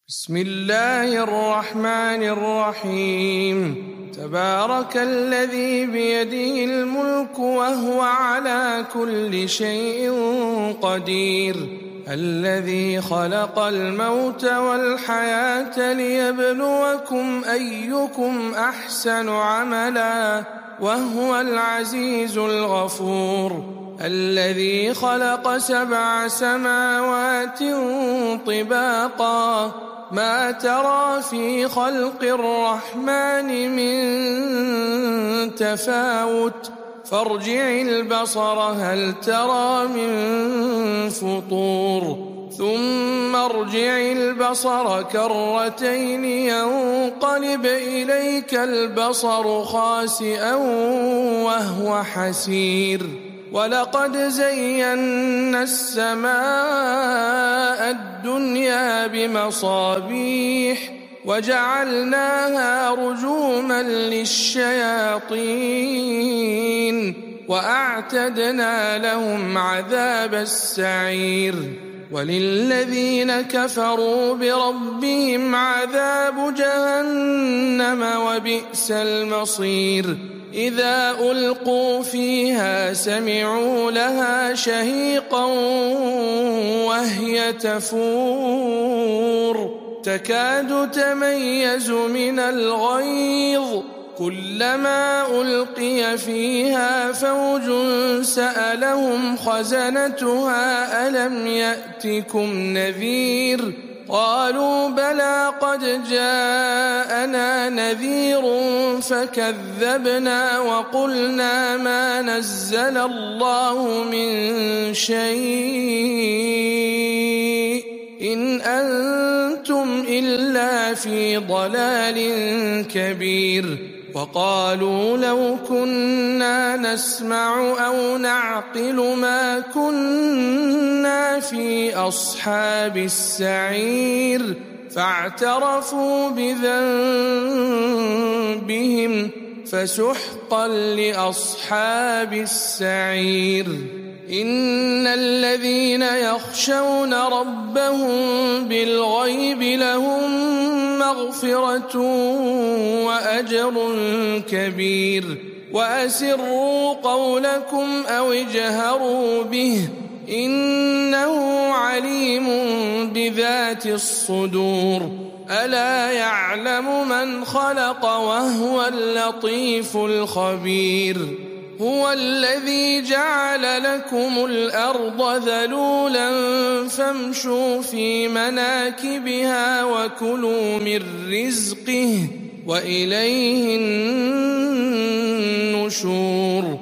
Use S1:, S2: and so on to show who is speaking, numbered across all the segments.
S1: بسم الله الرحمن الرحيم. تبارك الذي بيده الملك وهو على كل شيء قدير، الذي خلق الموت والحياة ليبلوكم أيكم أحسن عملا وهو العزيز الغفور، الذي خلق 7 سماوات طباقا ما ترى في خلق الرحمن من تفاوت فارجع البصر هل ترى من فطور ثم ارجع البصر كرتين ينقلب إليك البصر خاسئا وهو حسير، ولقد زينا السماء الدنيا بمصابيح وجعلناها رجوما للشياطين وأعتدنا لهم عذاب السعير، وللذين كفروا بربهم عذاب جهنم وبئس المصير. إذا ألقوا فيها سمعوا لها شهيقا وهي تفور تكاد تميز من الغيظ، كلما ألقي فيها فوج سألهم خزنتها ألم يأتكم نذير؟ قالوا بلى قد جاءنا نذير فكذبنا وقلنا ما نزل الله من شيء إن أنتم إلا في ضلال كبير. وقالوا لو كنا نسمع أو نعقل ما كنا في أصحاب السعير، فاعترفوا بذنبهم فسحقا لأصحاب السعير. إن الذين يخشون ربهم بالغيب لهم مغفرة وأجر كبير. وأسروا قولكم أو اجهروا به إنه عليم بذات الصدور. ألا يعلم من خلق وهو اللطيف الخبير. هو الذي جعل لكم الأرض ذلولا فامشوا في مناكبها وكلوا من رزقه وإليه النشور.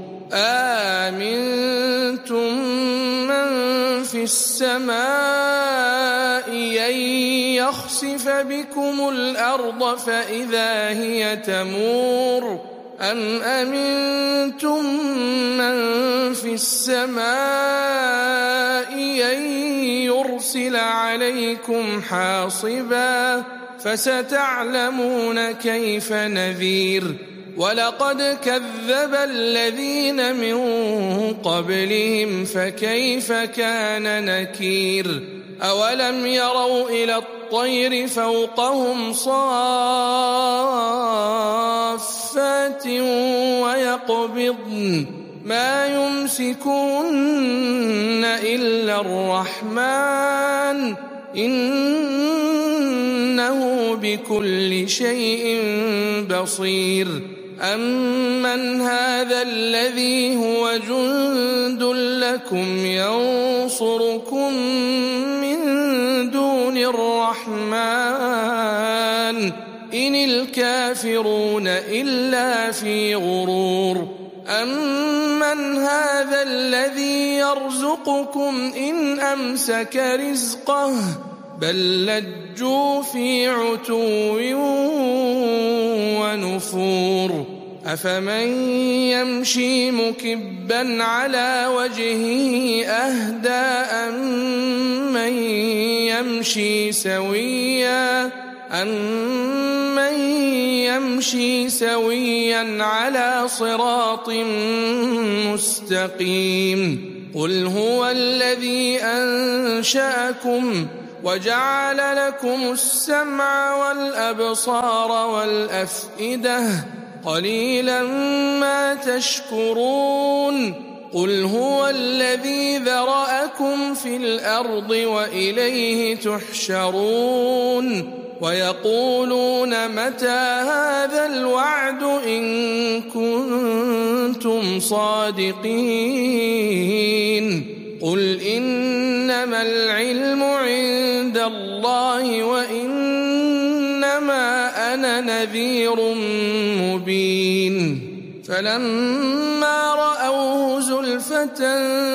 S1: آمنتم من في السماء أن يخسف بكم الأرض فإذا هي تمور أم أمنتم من في السماء أن يرسل عليكم حاصبا فستعلمون كيف نذير. ولقد كذب الذين من قبلهم فكيف كان نكير. أولم يروا إلى الطير فوقهم صافات ويقبضن ما يمسكون إلا الرحمن إنه بكل شيء بصير. أمن هذا الذي هو جند لكم ينصركم من دون الرحمن إن الكافرون إلا في غرور. أمن هذا الذي يرزقكم إن أمسك رزقه بل لجوا في عتو ونفور. أفمن يمشي مكبا على وجهه أهدى أمن يمشي سويا على صراط مستقيم. قل هو الذي أنشأكم وجعل لكم السمع والأبصار والأفئدة قليلا ما تشكرون قل هو الذي ذرأكم في الأرض وإليه تحشرون ويقولون متى هذا الوعد إن كنتم صادقين قل إنما العلم عند الله وإنما أنا نذير مبين فلما رأوه زلفة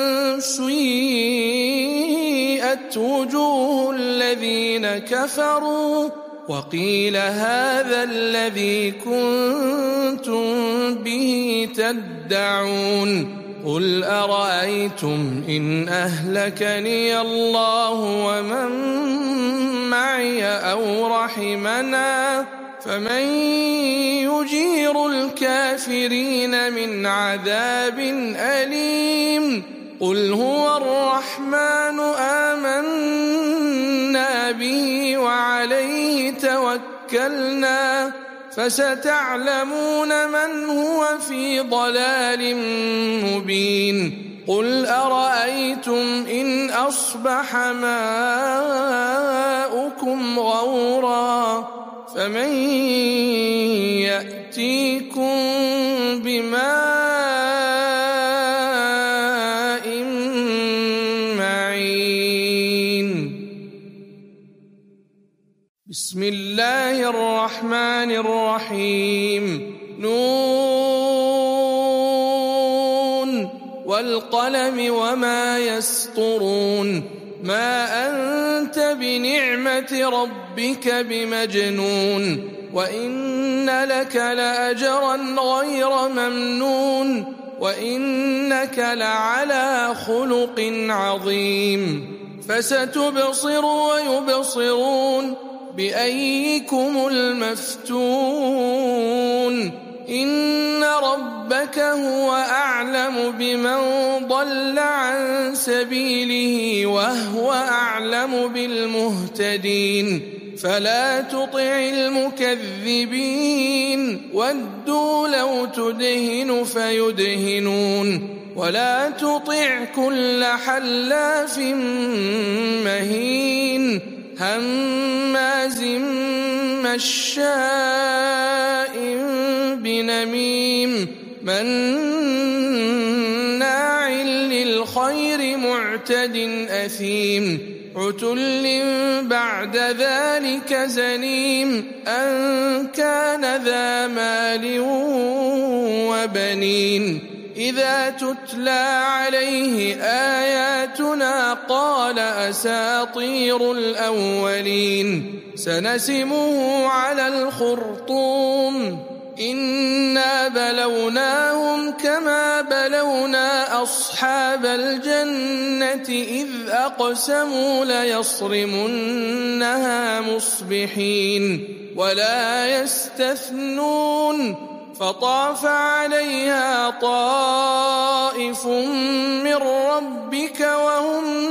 S1: سيئت وجوه الذين كفروا وقيل هذا الذي كنتم به تدعون قل أرأيتم إن أهلكني الله ومن معي أو رحمنا فمن يجير الكافرين من عذاب أليم قل هو الرحمن آمنا به وعليه توكلنا فستعلمون من هو في ضلال مبين قل أرأيتم إن أصبح ماؤكم غورا فمن يأتيكم بماء معين بسم الله الرحمن الرحيم نون والقلم وما يسطرون ما أنت بنعمة ربك بمجنون وإن لك لأجرا غير ممنون وإنك لعلى خلق عظيم فستبصر ويبصرون بأيكم المفتون إن ربك هو أعلم بمن ضل عن سبيله وهو أعلم بالمهتدين فلا تطع المكذبين ودوا لو تدهن فيدهنون ولا تطع كل حلاف مهين هماز مشاء بنميم مناع للخير معتد أثيم عتل بعد ذلك زنيم أن كان ذا مال وبنين إذا تتلى عليه آياتنا قال أساطير الأولين سنسمه على الخرطوم إنا بلوناهم كما بلونا أصحاب الجنة إذ أقسموا ليصرمنها مصبحين ولا يستثنون فطاف عليها طائف من ربك وهم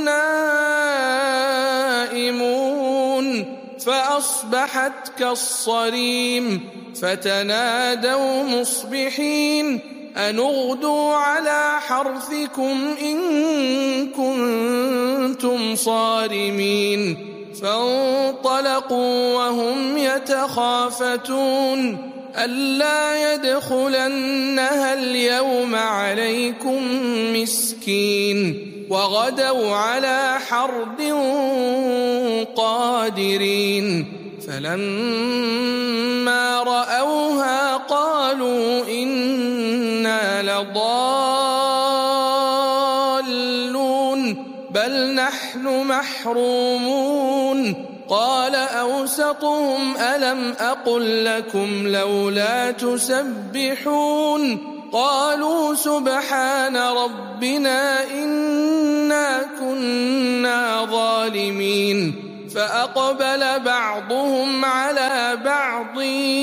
S1: نائمون فأصبحت كالصريم فتنادوا مصبحين أن اغدوا على حرثكم إن كنتم صارمين فانطلقوا وهم يتخافتون ألا يدخلنها اليوم عليكم مسكين وغدوا على حرد قادرين فلما رأوها قالوا إنا لضالون بل نحن محرومون قال أوسطهم ألم أقل لكم لولا تسبحون قالوا سبحان ربنا إنا كنا ظالمين فأقبل بعضهم على بعض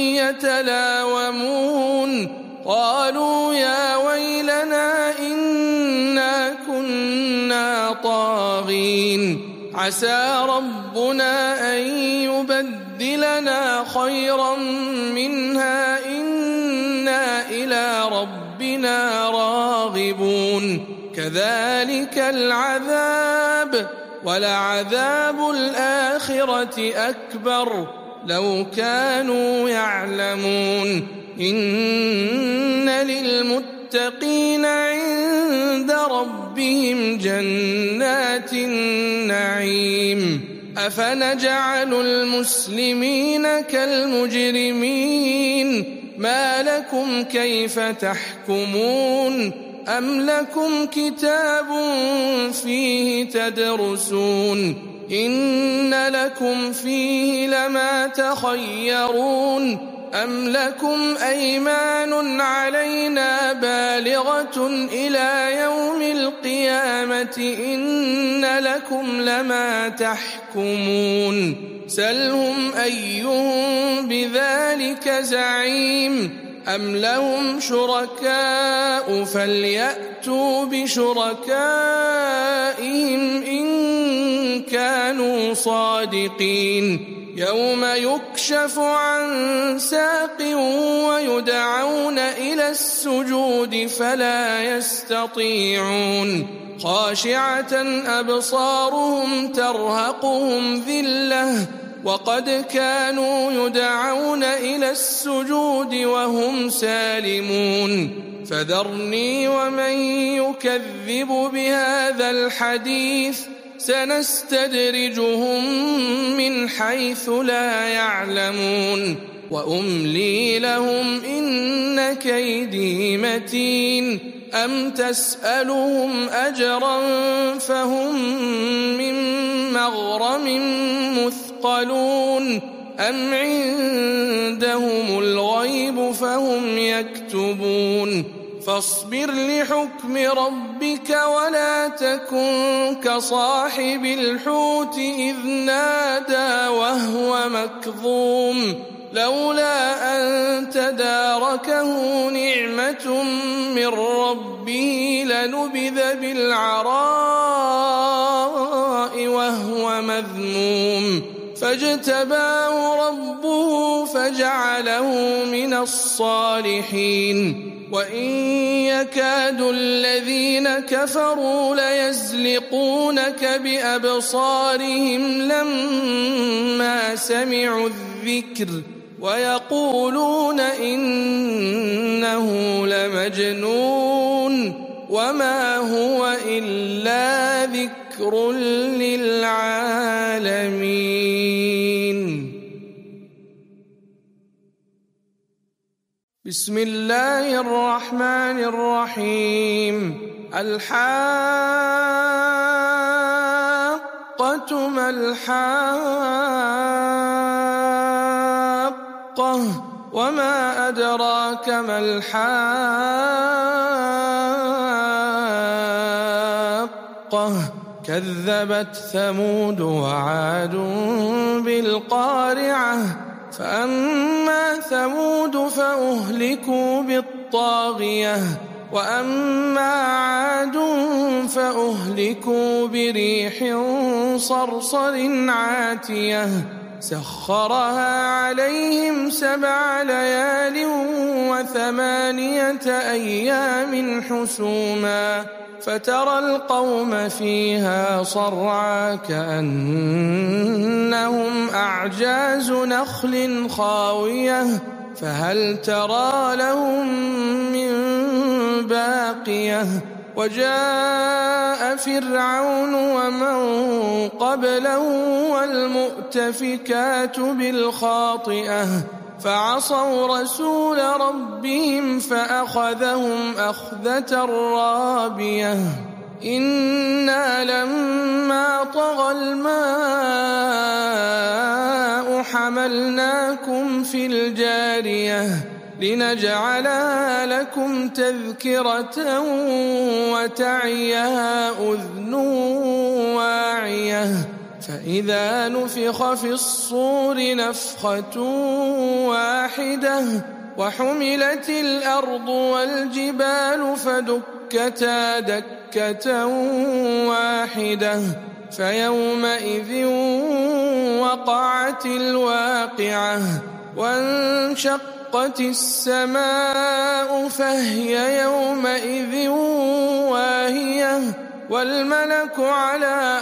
S1: يتلاومون قالوا يا ويلنا إنا كنا طاغين عسى ربنا أن يبدلنا خيرا منها إنا إلى ربنا راغبون كذلك العذاب ولعذاب الآخرة أكبر لو كانوا يعلمون إن للمتقين عند ربهم جنات النعيم أفنجعل المسلمين كالمجرمين ما لكم كيف تحكمون أم لكم كتاب فيه تدرسون إن لكم فيه لما تخيرون أم لكم أيمان علينا بالغة إلى يوم القيامة إن لكم لما تحكمون سلهم أيهم بذلك زعيم أم لهم شركاء فليأتوا بشركائهم إن كانوا صادقين يوم يكشف عن ساق ويدعون إلى السجود فلا يستطيعون خاشعة أبصارهم ترهقهم ذلة وقد كانوا يدعون إلى السجود وهم سالمون فذرني ومن يكذب بهذا الحديث سنستدرجهم من حيث لا يعلمون وأملي لهم إن كيدي متين أم تسألهم أجرا فهم من مغرم مثقلون أم عندهم الغيب فهم يكتبون فاصبر لحكم ربك ولا تكن كصاحب الحوت إذ نادى وهو مكظوم لولا أن تداركه نعمة من ربه لنبذ بالعراء وهو مذموم فاجتباه ربه فجعله من الصالحين وإن يكاد الذين كفروا ليزلقونك بأبصارهم لما سمعوا الذكر ويقولون إنه لمجنون وما هو إلا ذكر للعالمين بسم الله الرحمن الرحيم الحاقة ما الحاقة وما أدراك ما الحاقة كذبت ثمود وعاد بالقارعة فأما ثمود فأهلكوا بالطاغية وأما عاد فأهلكوا بريح صرصر عاتية سخرها عليهم 7 ليال و8 أيام حسوما فترى القوم فيها صرعى كأنهم أعجاز نخل خاوية فهل ترى لهم من باقية وجاء فرعون ومن قبله والمؤتفكات بالخاطئة فعصوا رسول ربهم فأخذهم أخذة رابية إنا لما طغى الماء حملناكم في الجارية لنجعلها لكم تذكرة وتعيها أذن واعية فإذا نفخ في الصور نفخة واحدة وحملت الأرض والجبال فدكتا دكة واحدة فيومئذ وقعت الواقعة وانشقت السماء فهي يومئذ واهية والملك على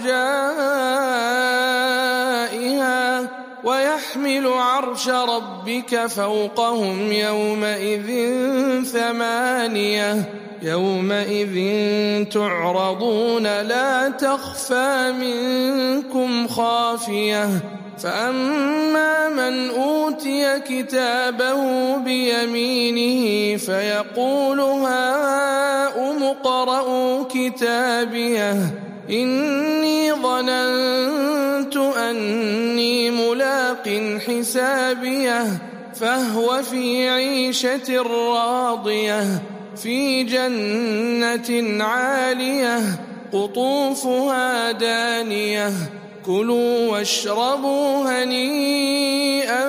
S1: أرجائها ويحمل عرش ربك فوقهم يومئذ ثمانية يومئذ تعرضون لا تخفى منكم خافية فأما من أوتي كتابه بيمينه فيقول هاؤم اقرءوا كتابيه إني ظننت أني ملاق حسابيه فهو في عيشة راضية في جنة عالية قطوفها دانية كلوا واشربوا هنيئا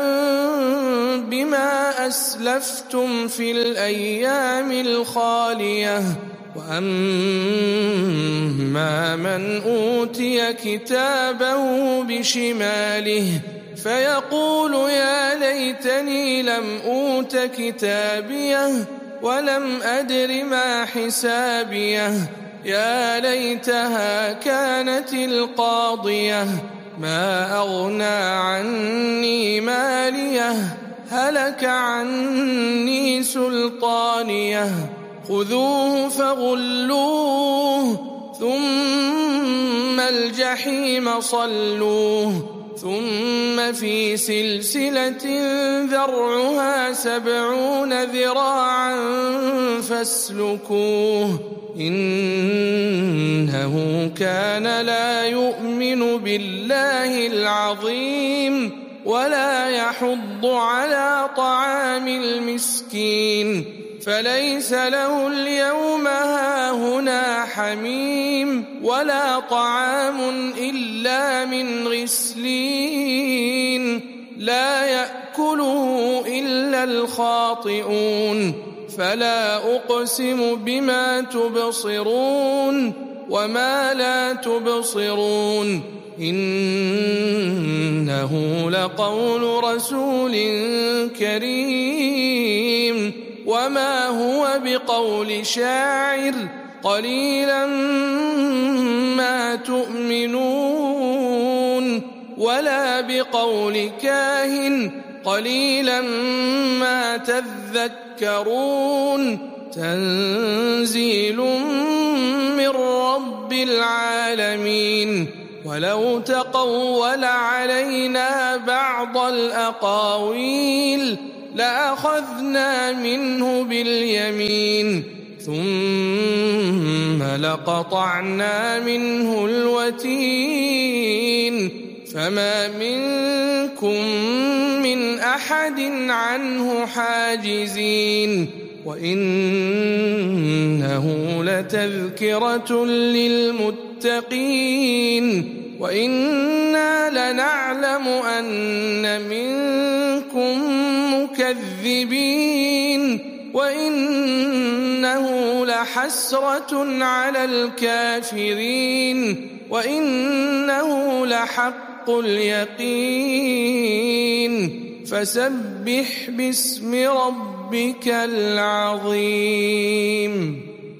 S1: بما أسلفتم في الأيام الخالية وأما من أوتي كتابه بشماله فيقول يا ليتني لم أوت كتابيه ولم أدر ما حسابيه يا ليتها كانت القاضية ما أغنى عني ماليه هلك عني سلطانيه خذوه فغلوه ثم الجحيم صلوه ثم في سلسلة ذرعها 70 ذراعا فاسلكوه إنه كان لا يؤمن بالله العظيم ولا يحض على طعام المسكين فليس له اليوم هاهنا حميم ولا طعام إلا من غسلين لا يأكله إلا الخاطئون فلا أقسم بما تبصرون وما لا تبصرون إنه لقول رسول كريم وما هو بقول شاعر قليلا ما تؤمنون ولا بقول كاهن قليلا ما تذكرون تنزيل من رب العالمين ولو تقول علينا بعض الأقاويل لأخذنا منه باليمين ثم لقطعنا منه الوتين فما منكم من أحد عنه حاجزين وإنه لتذكرة للمتقين وإنا لنعلم أن منكم مكذبين وإنه لحسرة على الكافرين وإنه لحق اليقين فسبح باسم ربك العظيم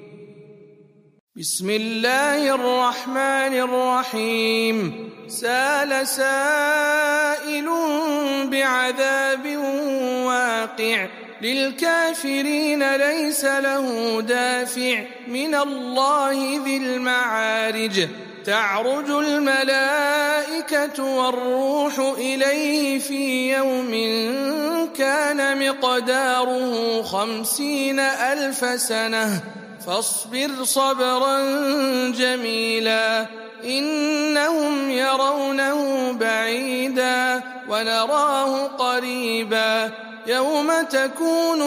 S1: بسم الله الرحمن الرحيم سال سائل بعذاب واقع للكافرين ليس له دافع من الله ذي المعارج تعرج الملائكة والروح إليه في يوم كان مقداره 50,000 سنة فاصبر صبرا جميلا إنهم يرونه بعيدا ونراه قريبا يوم تكون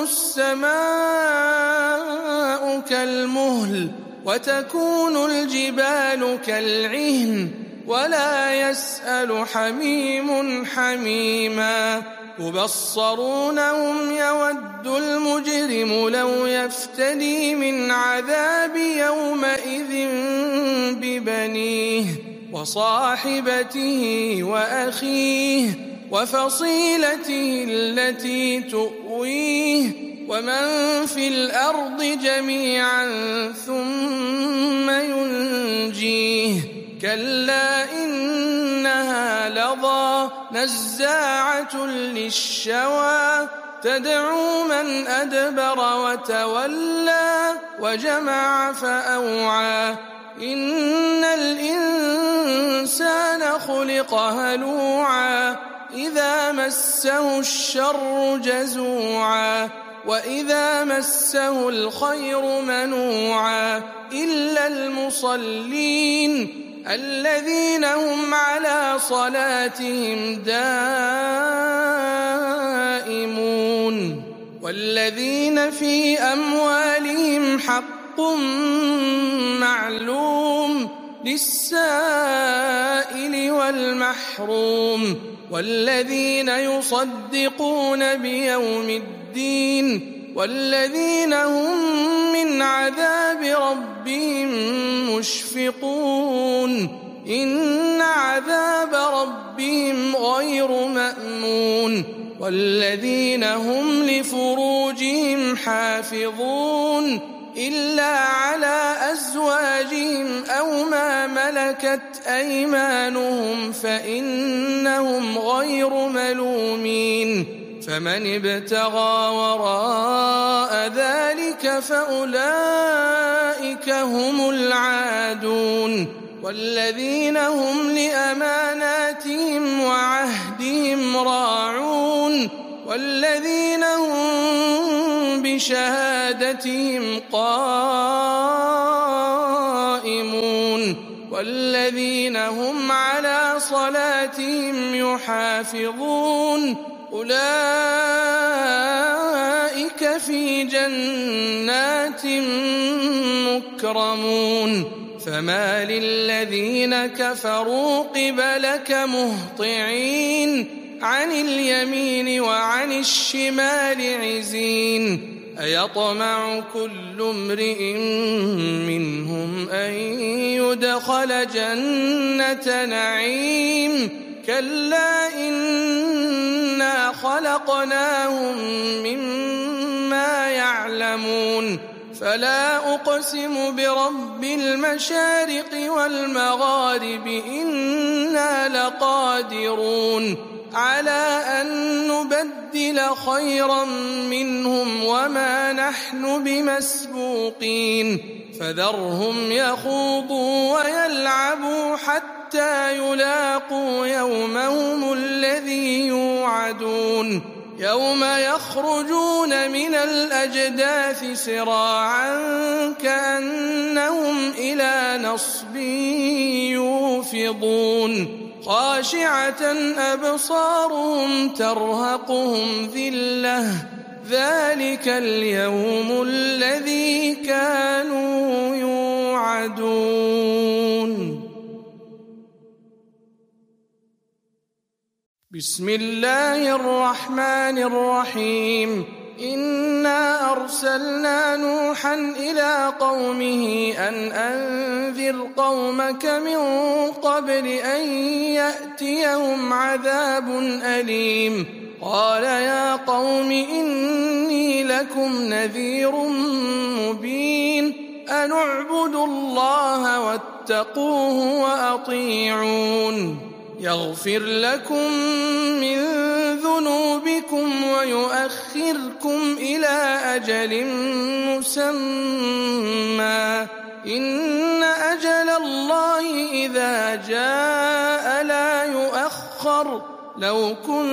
S1: السماء كالمهل وتكون الجبال كالعهن ولا يسأل حميم حميما يبصرونهم يود المجرم لو يفتدي من عذاب يومئذ ببنيه وصاحبته وأخيه وفصيلته التي تؤويه ومن في الأرض جميعا ثم ينجيه كلا إنها لظى نزاعة للشوى تدعو من أدبر وتولى وجمع فأوعى إن الإنسان خلق هلوعا إذا مسه الشر جزوعا وإذا مسه الخير منوعا إلا المصلين الذين هم على صلاتهم دائمون والذين في أموالهم حق معلوم للسائل والمحروم والذين يصدقون بيوم الدين والذين هم من عذاب ربهم مشفقون إن عذاب ربهم غير مأمون والذين هم لفروجهم حافظون إلا على أزواجهم أو ما ملكت أيمانهم فإنهم غير ملومين فمن ابتغى وراء ذلك فأولئك هم العادون والذين هم لأماناتهم وعهدهم راعون والذين هم بشهادتهم قائمون والذين هم على صلاتهم يحافظون أولئك في جنات مكرمون فما للذين كفروا قبلك مهطعين عن اليمين وعن الشمال عزين أيطمع كل امرئ منهم أن يدخل جنة نعيم كلا إنا خلقناهم مما يعلمون فلا أقسم برب المشارق والمغارب إنا لقادرون على أن نبدل خيرا منهم وما نحن بمسبوقين فذرهم يخوضوا ويلعبوا حتى يلاقوا يومهم الذي يوعدون يوم يخرجون من الأجداث سراعا كأنهم إلى نصب يوفضون خاشعة أبصارهم ترهقهم ذلة ذلك اليوم الذي كانوا يوعدون بسم الله الرحمن الرحيم إنا أرسلنا نوحا إلى قومه أن أنذر قومك من قبل أن يأتيهم عذاب أليم قال يا قوم إني لكم نذير مبين أن اعبدوا الله واتقوه وأطيعون يغفر لكم من ذنوبكم ويؤخركم إلى أجل مسمى إن أجل الله إذا جاء لا يؤخر لو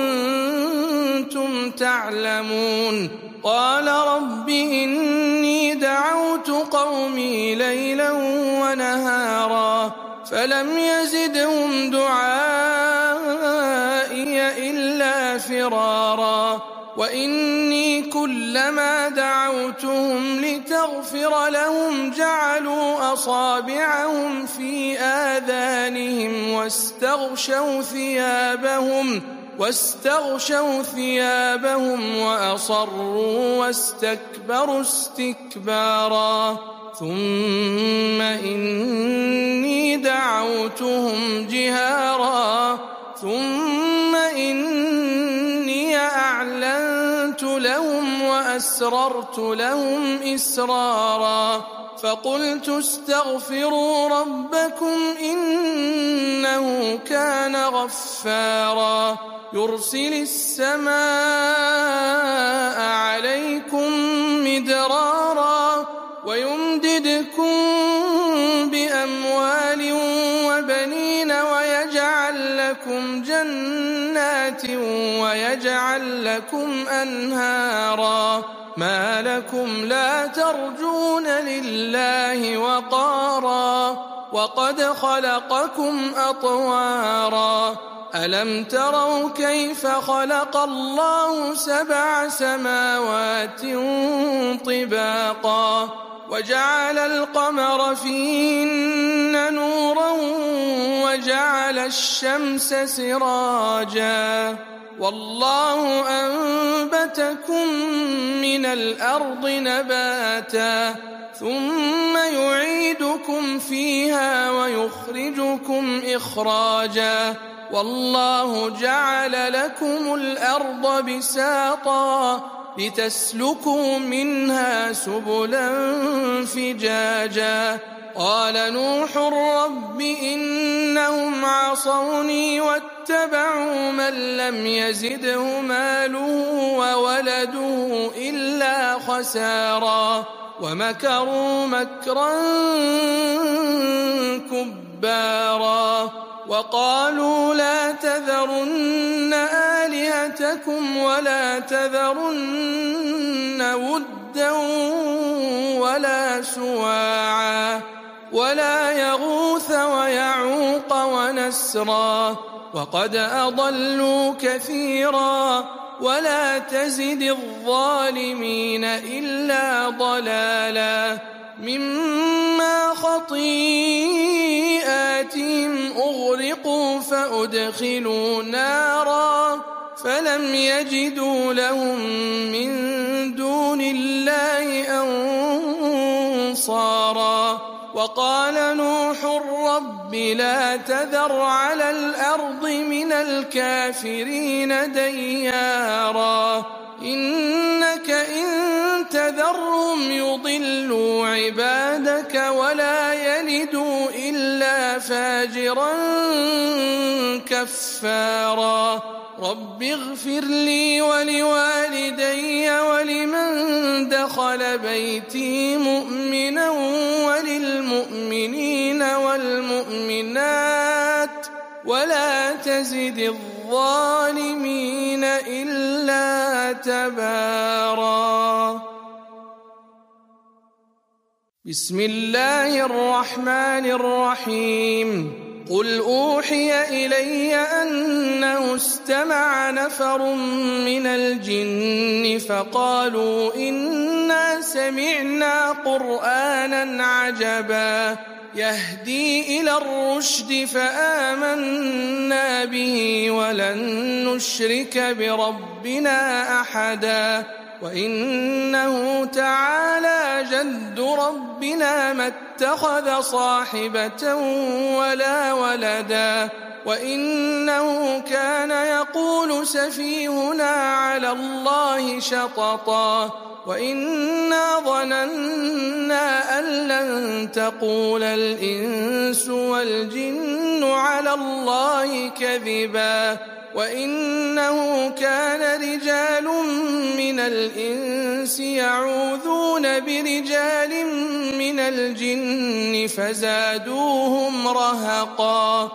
S1: كنتم تعلمون قال رب إني دعوت قومي ليلا ونهارا فلم يزدهم دعائي إلا فرارا وإني كلما دعوتهم لتغفر لهم جعلوا أصابعهم في آذانهم واستغشوا ثيابهم وأصروا واستكبروا استكبارا ثم إني دعوتهم جهارا ثم إني أعلنت لهم وأسررت لهم إسرارا فقلت استغفروا ربكم إنه كان غفارا يرسل السماء عليكم مدرارا ويمددكم بأموال وبنين ويجعل لكم جنات ويجعل لكم أنهارا ما لكم لا ترجون لله وقارا وقد خلقكم أطوارا ألم تروا كيف خلق الله 7 سماوات طباقا وجعل القمر فيهن نورا وجعل الشمس سراجا والله أنبتكم من الأرض نباتا ثم يعيدكم فيها ويخرجكم إخراجا والله جعل لكم الأرض بساطا لتسلكوا منها سبلا فجاجا قال نوح رب إنهم عصوني واتبعوا من لم يزده ماله وولده إلا خسارا ومكروا مكرا كبارا وقالوا لا تذرن آلهتكم ولا تذرن ودا ولا سواعا ولا يغوث ويعوق ونسرا وقد أضلوا كثيرا ولا تزد الظالمين إلا ضلالا مما خطيئاتهم أغرقوا فأدخلوا نارا فلم يجدوا لهم من دون الله أنصارا وقال نوح رب لا تذر على الأرض من الكافرين ديارا إنك إن تذرهم يضلوا عبادك ولا يلدوا إلا فاجرا كفارا رب اغفر لي ولوالدي ولمن دخل بيتي مؤمنا وللمؤمنين والمؤمنات ولا تزد الظالمين إلا تبارا بسم الله الرحمن الرحيم قل أوحي إلي أنه استمع نفر من الجن فقالوا إنا سمعنا قرآنا عجبا يهدي إلى الرشد فآمنا به ولن نشرك بربنا أحدا وإنه تعالى جد ربنا ما اتخذ صاحبة ولا ولدا وإنه كان يقول سفيهنا على الله شططا وإنا ظننا أن لن تقول الإنس والجن على الله كذبا وإنه كان رجال من الإنس يعوذون برجال من الجن فزادوهم رهقا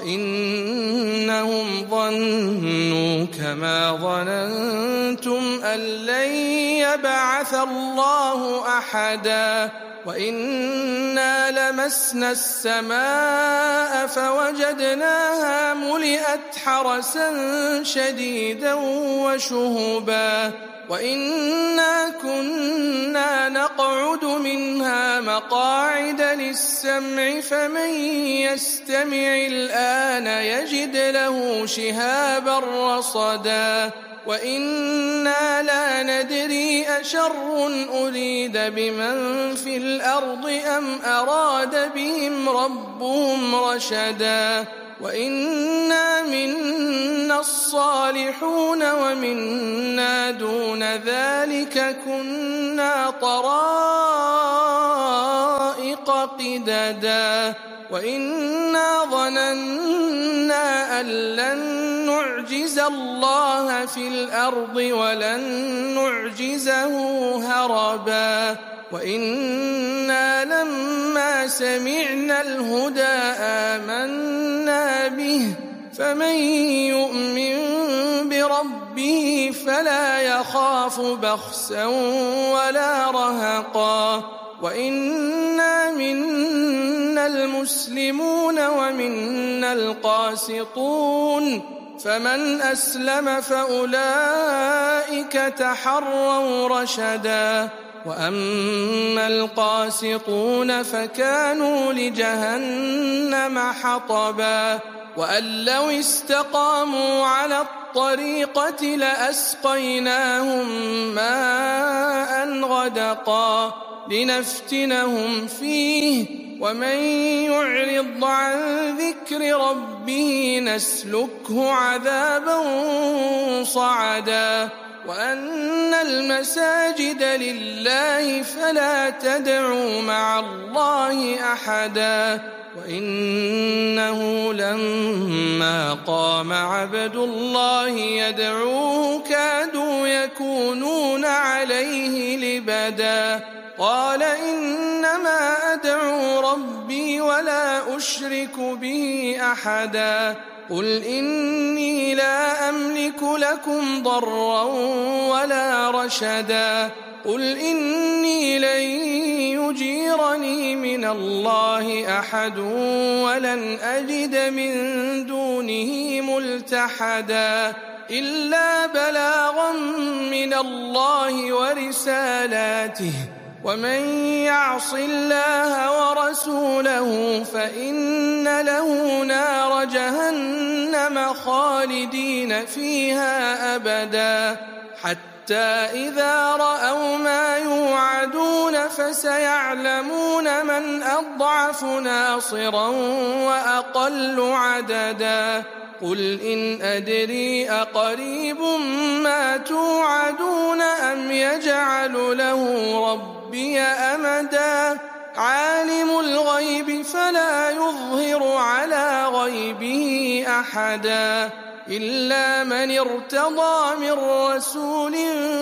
S1: وإنهم ظنوا كما ظننتم أن لن يبعث الله أحدا وإنا لمسنا السماء فوجدناها ملئت حرسا شديدا وشهبا وإنا كنا نقعد منها مقاعد للسمع فمن يستمع الآن يجد له شهابا رصدا وإنا لا ندري أشر أريد بمن في الأرض أم أراد بهم ربهم رشدا وإنا منا الصالحون ومنا دون ذلك كنا طرائق قددا وإنا ظننا أن لن نعجز الله في الأرض ولن نعجزه هربا وإنا لما سمعنا الهدى آمنا به فمن يؤمن بربه فلا يخاف بخسا ولا رهقا وإنا منا المسلمون ومنا القاسطون فمن أسلم فأولئك تحروا رشدا وأما القاسطون فكانوا لجهنم حطبا وأن لو استقاموا على الطريقة لأسقيناهم ماء غدقا لنفتنهم فيه ومن يعرض عن ذكر ربه نسلكه عذابا صعدا وأن المساجد لله فلا تدعوا مع الله أحدا وإنه لما قام عبد الله يدعوه كادوا يكونون عليه لبدا قال إنما أدعو ربي ولا أشرك به أحدا قل إني لا أملك لكم ضرا ولا رشدا قل إني لن يجيرني من الله أحد ولن أجد من دونه ملتحدا إلا بلاغا من الله ورسالاته ومن يعص الله ورسوله فإن له نار جهنم خالدين فيها أبدا حتى إذا رأوا ما يوعدون فسيعلمون من أضعف ناصرا وأقل عددا قل إن أدري أقريب ما توعدون أم يجعل له ربي أمدا عالم الغيب فلا يظهر على غيبه أحدا إلا من ارتضى من رسول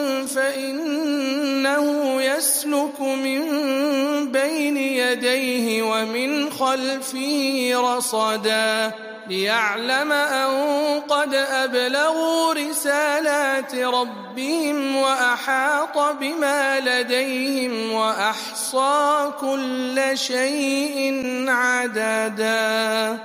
S1: فإنه يسلك من بين يديه ومن خلفه رصدا ليعلم أن قد أبلغوا رسالات ربهم وأحاط بما لديهم وأحصى كل شيء عددا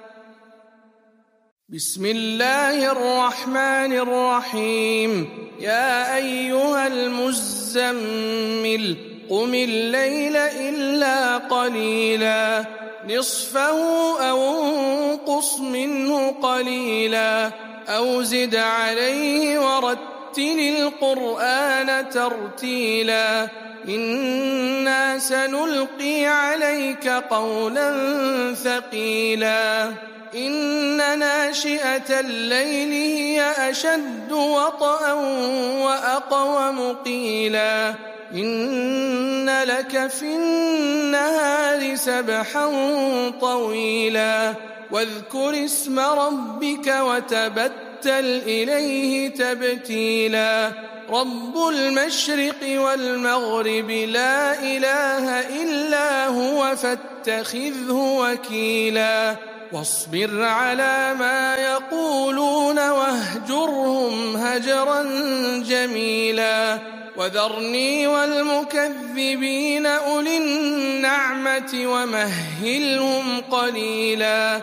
S1: بسم الله الرحمن الرحيم يا أيها المزمل قم الليل إلا قليلا نصفه أو انقص منه قليلا أو زد عليه ورتل القرآن ترتيلا إنا سنلقي عليك قولا ثقيلا إن ناشئة الليل هي أشد وطئا وأقوم قيلا إن لك في النهار سبحا طويلا واذكر اسم ربك وتبتل إليه تبتيلا رب المشرق والمغرب لا إله إلا هو فاتخذه وكيلا واصبر على ما يقولون واهجرهم هجرا جميلا وذرني والمكذبين أولي النعمة ومهلهم قليلا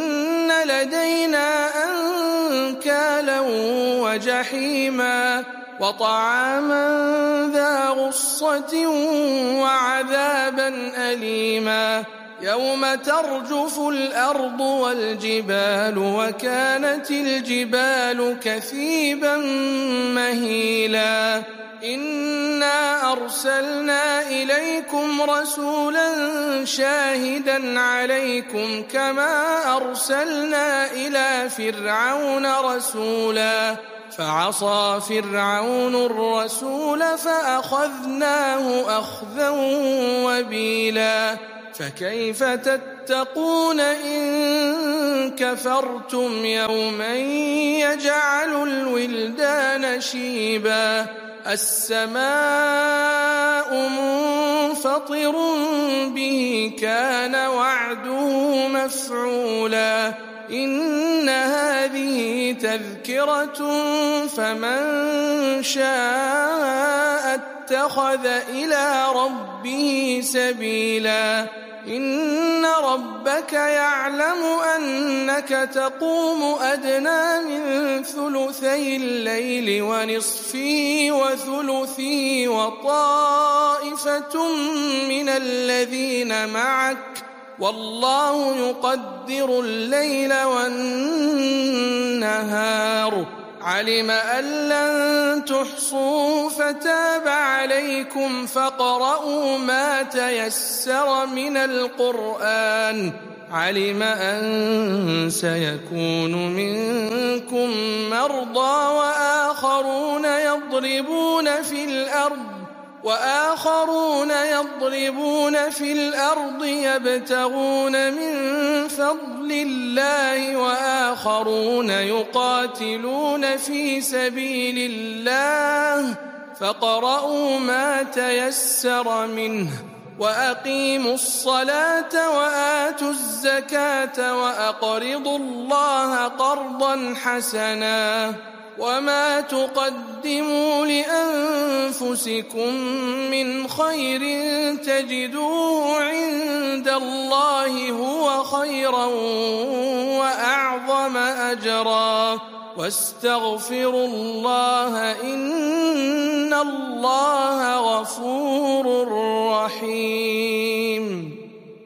S1: إن لدينا أنكالا وجحيما وطعاما ذا غصة وعذابا أليما يوم ترجف الأرض والجبال وكانت الجبال كثيبا مهيلا إنا أرسلنا إليكم رسولا شاهدا عليكم كما أرسلنا إلى فرعون رسولا فعصى فرعون الرسول فأخذناه أخذا وبيلا فكيف تتقون إن كفرتم يوما يجعل الولدان شيبا السماء منفطر به كان وعده مفعولا إن هذه تذكرة فمن شاء اتخذ إلى ربه سبيلا إن ربك يعلم أنك تقوم أدنى من ثلثي الليل ونصفه وثلثه وطائفة من الذين معك والله يقدر الليل والنهار علم أن لن تحصوا فتاب عليكم فاقرؤوا ما تيسر من القرآن علم أن سيكون منكم مرضى وآخرون يضربون في الأرض يبتغون من فضل الله وآخرون يقاتلون في سبيل الله فاقرؤوا ما تيسر منه وأقيموا الصلاة وآتوا الزكاة وأقرضوا الله قرضا حسنا وما تقدموا لأنفسكم من خير تجدوه عند الله هو خيرا وأعظم أجرا واستغفروا الله إن الله غفور رحيم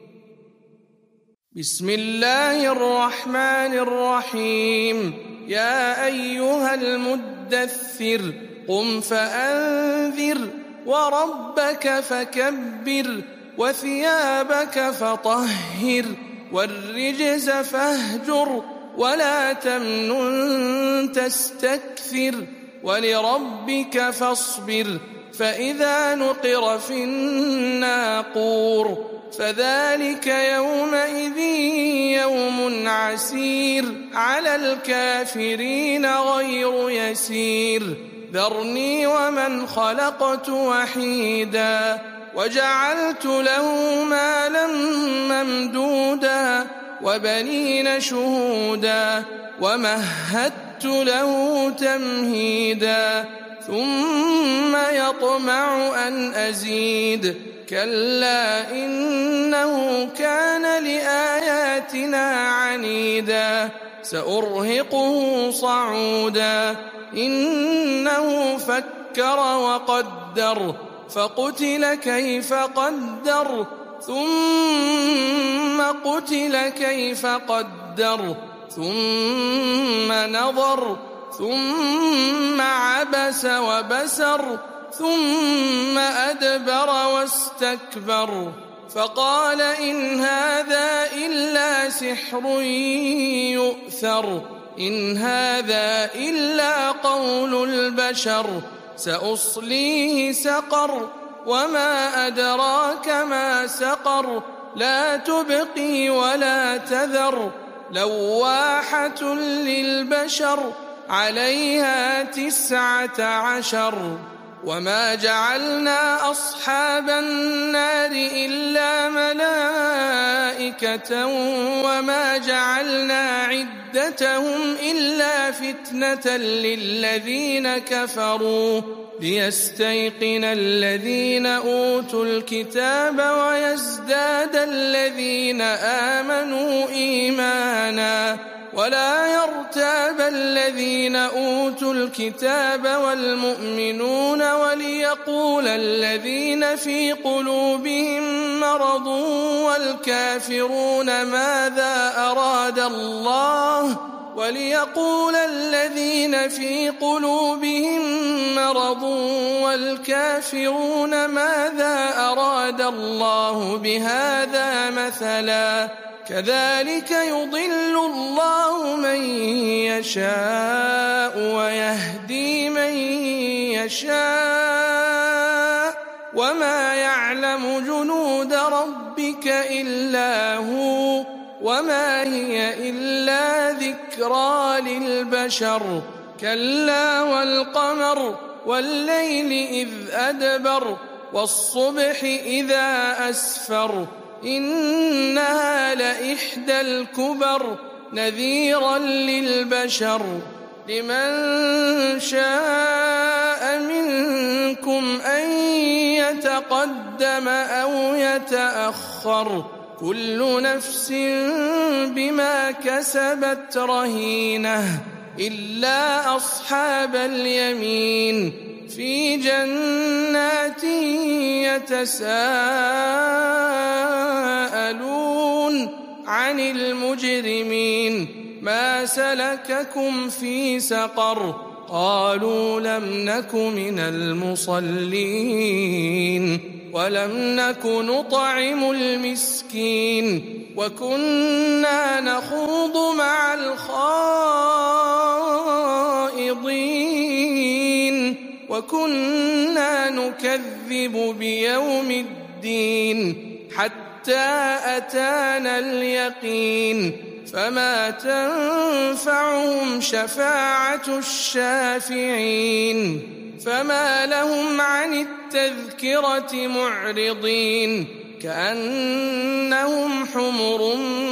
S1: بسم الله الرحمن الرحيم يا أيها المدثر قم فأنذر وربك فكبر وثيابك فطهر والرجز فاهجر ولا تمنن تستكثر ولربك فاصبر فإذا نقر في الناقور فذلك يومئذ يوم عسير على الكافرين غير يسير ذرني ومن خلقت وحيدا وجعلت له مالا ممدودا وبنين شهودا ومهدت له تمهيدا ثم يطمع أن أزيد كلا إنه كان لآياتنا عنيدا سأرهقه صعودا إنه فكر وقدر فقتل كيف قدر ثم قتل كيف قدر ثم نظر ثم عبس وبسر ثم أدبر واستكبر فقال إن هذا إلا سحر يؤثر إن هذا إلا قول البشر سأصليه سقر وما أدراك ما سقر لا تبقي ولا تذر لواحة للبشر عليها 19 وما جعلنا أصحاب النار إلا ملائكة وما جعلنا عدتهم إلا فتنة للذين كفروا ليستيقن الذين أوتوا الكتاب ويزداد الذين آمنوا إيمانا ولا يرتاب الذين أوتوا الكتاب والمؤمنون وليقول الذين في قلوبهم مرض والكافرون ماذا أراد الله بهذا مثلا كذلك يضل الله من يشاء ويهدي من يشاء وما يعلم جنود ربك إلا هو وما هي إلا ذكرى للبشر كلا والقمر والليل إذ أدبر والصبح إذا أسفر إنها لإحدى الكبر نذيرا للبشر لمن شاء منكم أن يتقدم أو يتأخر كل نفس بما كسبت رهينة إلا أصحاب اليمين في جنات يتساءلون عن المجرمين ما سلككم في سقر قالوا لم نك من المصلين ولم نك نطعم المسكين وكنا نخوض مع الخائضين وكنا نكذب بيوم الدين حتى أتانا اليقين فما تنفعهم شفاعة الشافعين فما لهم عن التذكرة معرضين كأنهم حمر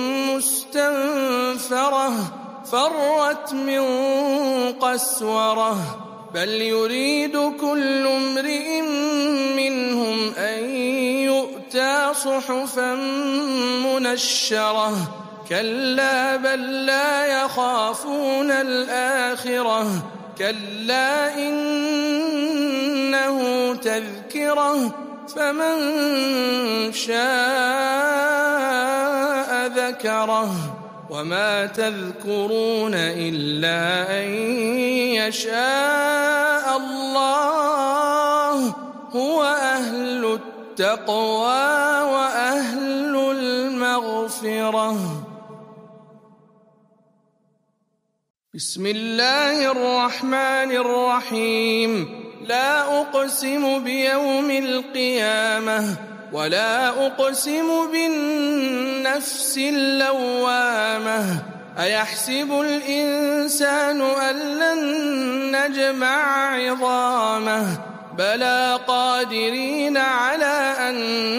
S1: مستنفرة فرت من قسورة بل يريد كل امرئ منهم أن يؤتى صحفا منشرة كلا بل لا يخافون الآخرة كلا إنه تذكرة فمن شاء ذكره وما تذكرون إلا أن يشاء الله هو أهل التقوى وأهل المغفرة بسم الله الرحمن الرحيم لا أقسم بيوم القيامة ولا أقسم بالنفس اللوامة أيحسب الإنسان أن لن نجمع عظامه بلى قادرين على أن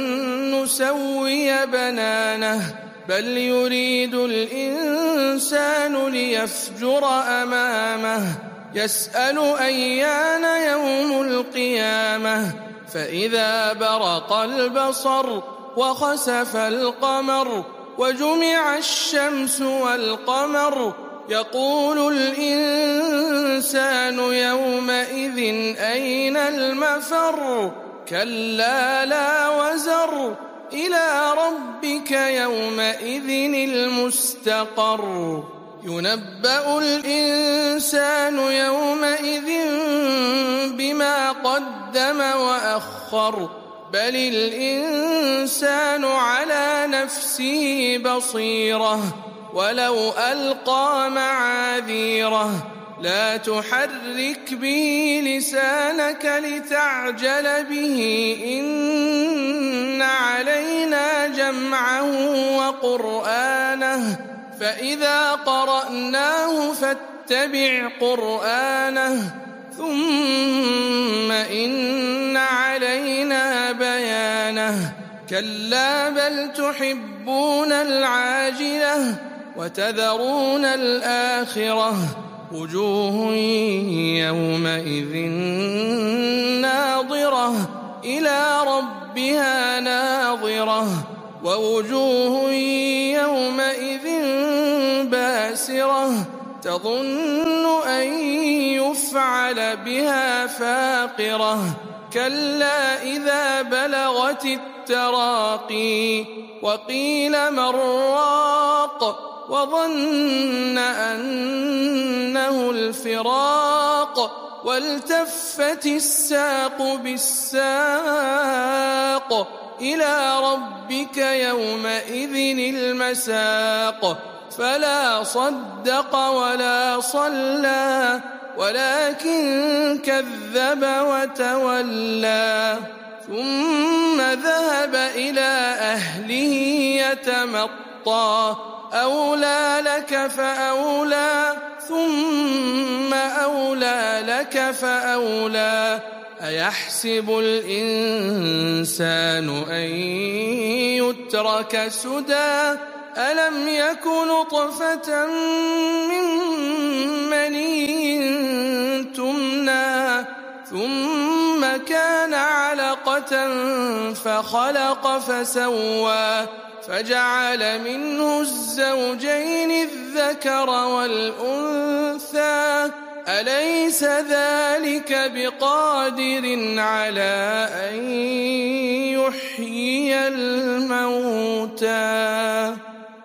S1: نسوي بنانه بل يريد الإنسان ليفجر أمامه يسأل أيان يوم القيامة فإذا برق البصر وخسف القمر وجمع الشمس والقمر يقول الإنسان يومئذ أين المفر كلا لا وزر إلى ربك يومئذ المستقر ينبأ الإنسان يومئذ بما قدم وأخر بل الإنسان على نفسه بصيرة ولو ألقى معاذيره لا تحرك به لسانك لتعجل به إن علينا جمعه وقرآنه فإذا قرأناه فاتبع قرآنه ثم إن علينا بيانه كلا بل تحبون العاجلة وتذرون الآخرة وجوه يومئذ ناظرة إلى ربها ناظرة ووجوه يومئذ باسرة باسرة تظن أن يفعل بها فاقرة كلا إذا بلغت التراقي وقيل من راق وظن أنه الفراق والتفت الساق بالساق إلى ربك يومئذ المساق فلا صدق ولا صلى ولكن كذب وتولى ثم ذهب إلى أهله يتمطى أولى لك فأولى ثم أولى لك فأولى أيحسب الإنسان أن يترك سدى ألم يك نطفة من مني تمنى ثم كان علقة فخلق فسوى فجعل منه الزوجين الذكر والأنثى أليس ذلك بقادر على أن يحيي الموتى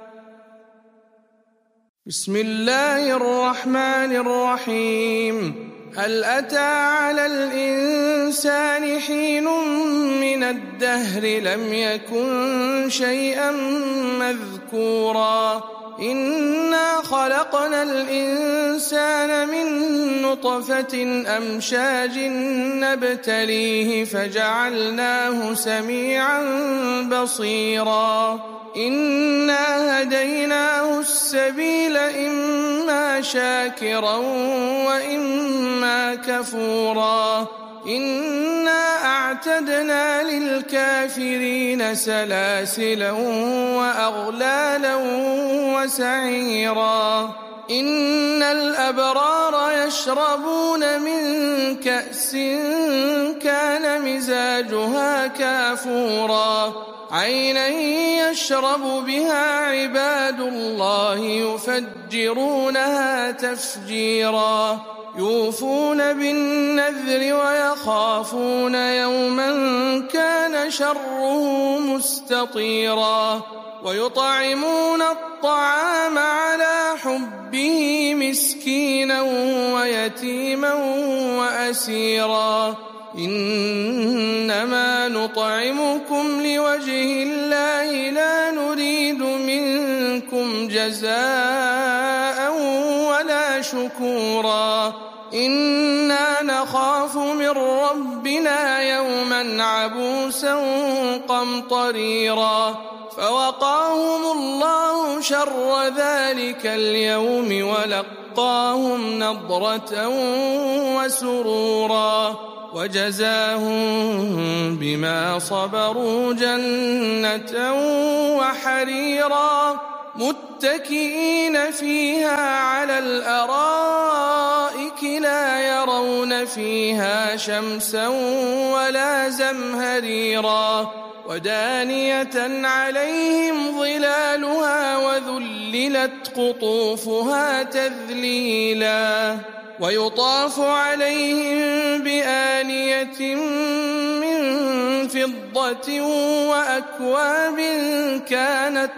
S1: بسم الله الرحمن الرحيم هل أتى على الإنسان حين من الدهر لم يكن شيئا مذكورا إنا خلقنا الإنسان من نطفة أمشاج نبتليه فجعلناه سميعا بصيرا إنا هديناه السبيل إما شاكرا وإما كفورا إنا أعتدنا للكافرين سلاسلا وأغلالا وسعيرا إن الأبرار يشربون من كأس كان مزاجها كافورا عينا يشرب بها عباد الله يفجرونها تفجيرا يوفون بالنذر ويخافون يوما كان شره مستطيرا ويطعمون الطعام على حبه مسكينا ويتيما وأسيرا إنما نطعمكم لوجه الله لا نريد منكم جزاء ولا شكورا إنا نخاف من ربنا يوما عبوسا قمطريرا فوقاهم الله شر ذلك اليوم ولقاهم نضرة وسرورا وجزاهم بما صبروا جنة وحريرا متكئين فيها على الأرائك لا يرون فيها شمسا ولا زمهريرا ودانية عليهم ظلالها وذللت قطوفها تذليلا ويطاف عليهم بآنية من فضة وأكواب كانت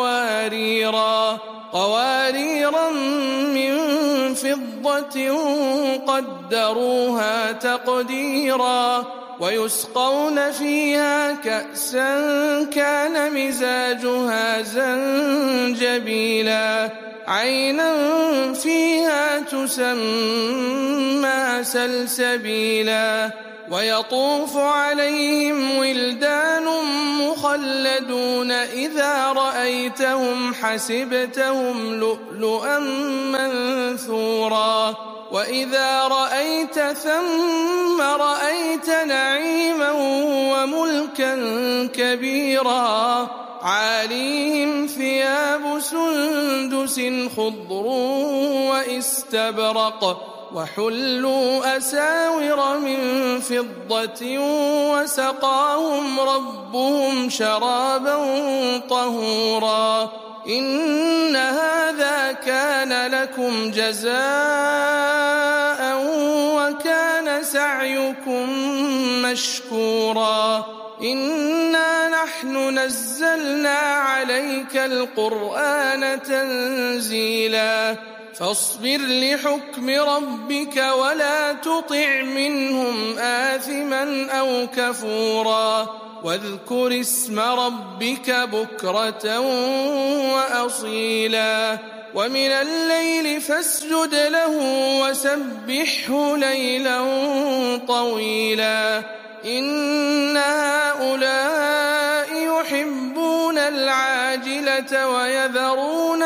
S1: قواريرا من فضة قدروها تقديرا ويسقون فيها كأسا كان مزاجها زنجبيلا عينا فيها تسمى سلسبيلا ويطوف عليهم ولدان مخلدون إذا رأيتهم حسبتهم لؤلؤا منثورا وإذا رأيت ثم رأيت نعيما وملكا كبيرا عاليهم ثياب سندس خضر واستبرق وحلوا أساور من فضة وسقاهم ربهم شرابا طهورا إن هذا كان لكم جزاء وكان سعيكم مشكورا إنا نحن نزلنا عليك القرآن تنزيلا فاصبر لحكم ربك ولا تطع منهم آثما أو كفورا واذكر اسم ربك بكرة وأصيلا ومن الليل فاسجد له وسبحه ليلا طويلا إن هؤلاء يحبون العاجلة ويذرون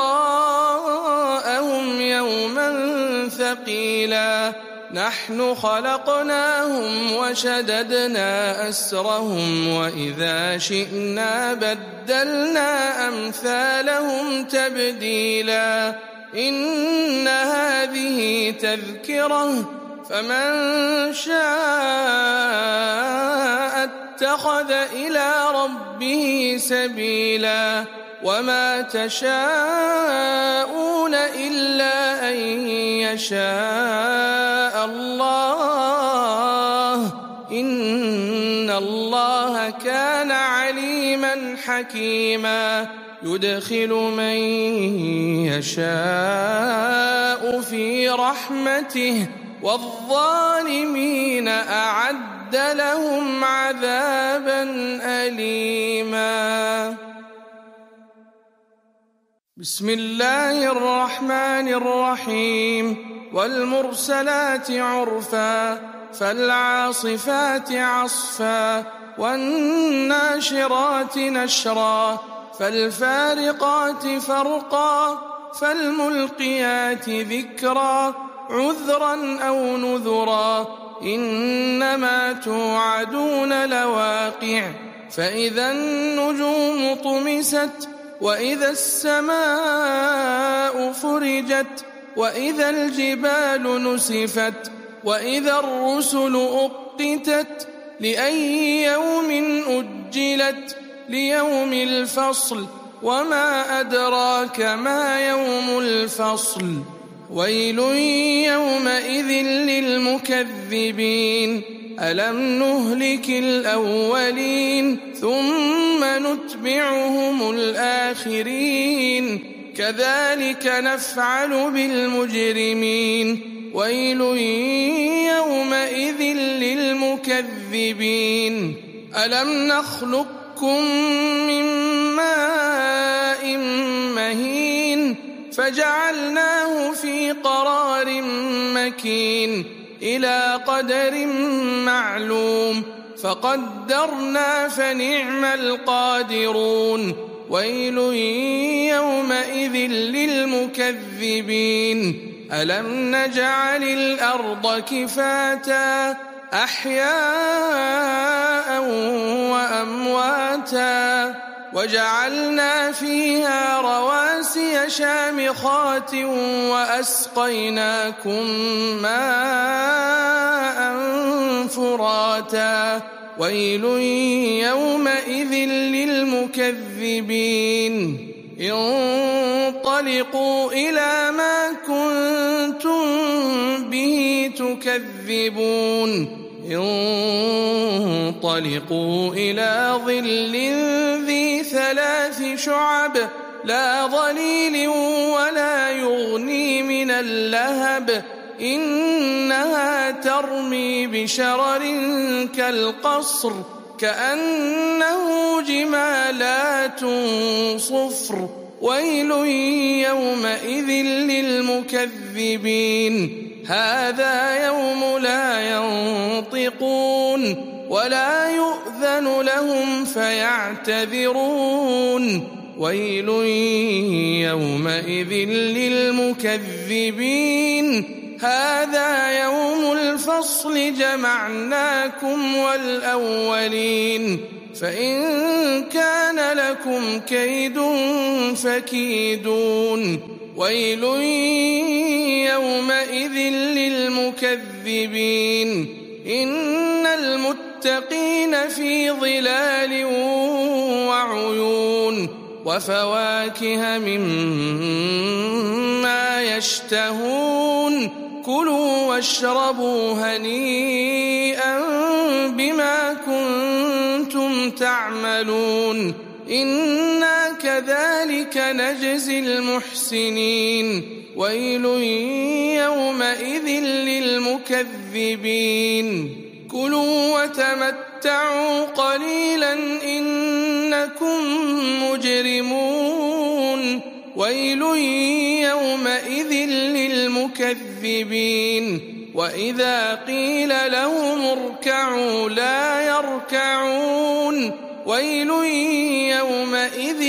S1: وراءهم يوما ثقيلا نحن خلقناهم وشددنا أسرهم وإذا شئنا بدلنا أمثالهم تبديلا إن هذه تذكرة فمن شاء اتخذ إلى ربه سبيلا وما تشاءون إلا أن يشاء الله إن الله كان عليما حكيما يدخل من يشاء في رحمته والظالمين أعد لهم عذابا أليما بسم الله الرحمن الرحيم والمرسلات عرفا فالعاصفات عصفا والناشرات نشرا فالفارقات فرقا فالملقيات ذكرا عذرا أو نذرا إنما توعدون لواقع فإذا النجوم طمست وإذا السماء فرجت وإذا الجبال نسفت وإذا الرسل أقتت لأي يوم أجلت ليوم الفصل وما أدراك ما يوم الفصل ويل يومئذ للمكذبين ألم نهلك الأولين ثم نتبعهم الآخرين كذلك نفعل بالمجرمين ويل يومئذ للمكذبين ألم نخلقكم من ماء مهين فجعلناه في قرار مكين إلى قدر معلوم فقدرنا فنعم القادرون ويل يومئذ للمكذبين ألم نجعل الأرض كفاتا أحياء وأمواتا وجعلنا فيها رواسي شامخات وأسقيناكم ماء فراتا ويل يومئذ للمكذبين انطلقوا إلى ما كنتم به تكذبون انطلقوا إلى ظل ذي 3 شعب لا ظليل ولا يغني من اللهب إنها ترمي بشرر كالقصر كأنه جمالات صفر ويل يومئذ للمكذبين هذا يوم لا ينطقون ولا يؤذن لهم فيعتذرون ويل يومئذ للمكذبين هذا يوم الفصل جمعناكم والأولين فإن كان لكم كيد فكيدون ويل يومئذ للمكذبين إن المتقين في ظلال وعيون وفواكه مما يشتهون كلوا واشربوا هنيئا بما كنتم تعملون إنا كذلك نجزي المحسنين ويل يومئذ للمكذبين كلوا وتمتعوا قليلا إنكم مجرمون ويل يومئذ للمكذبين وإذا قيل لهم اركعوا لا يركعون ويل يومئذ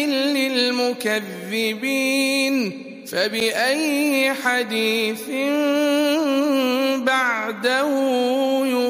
S1: للمكذبين فبأي حديث بعده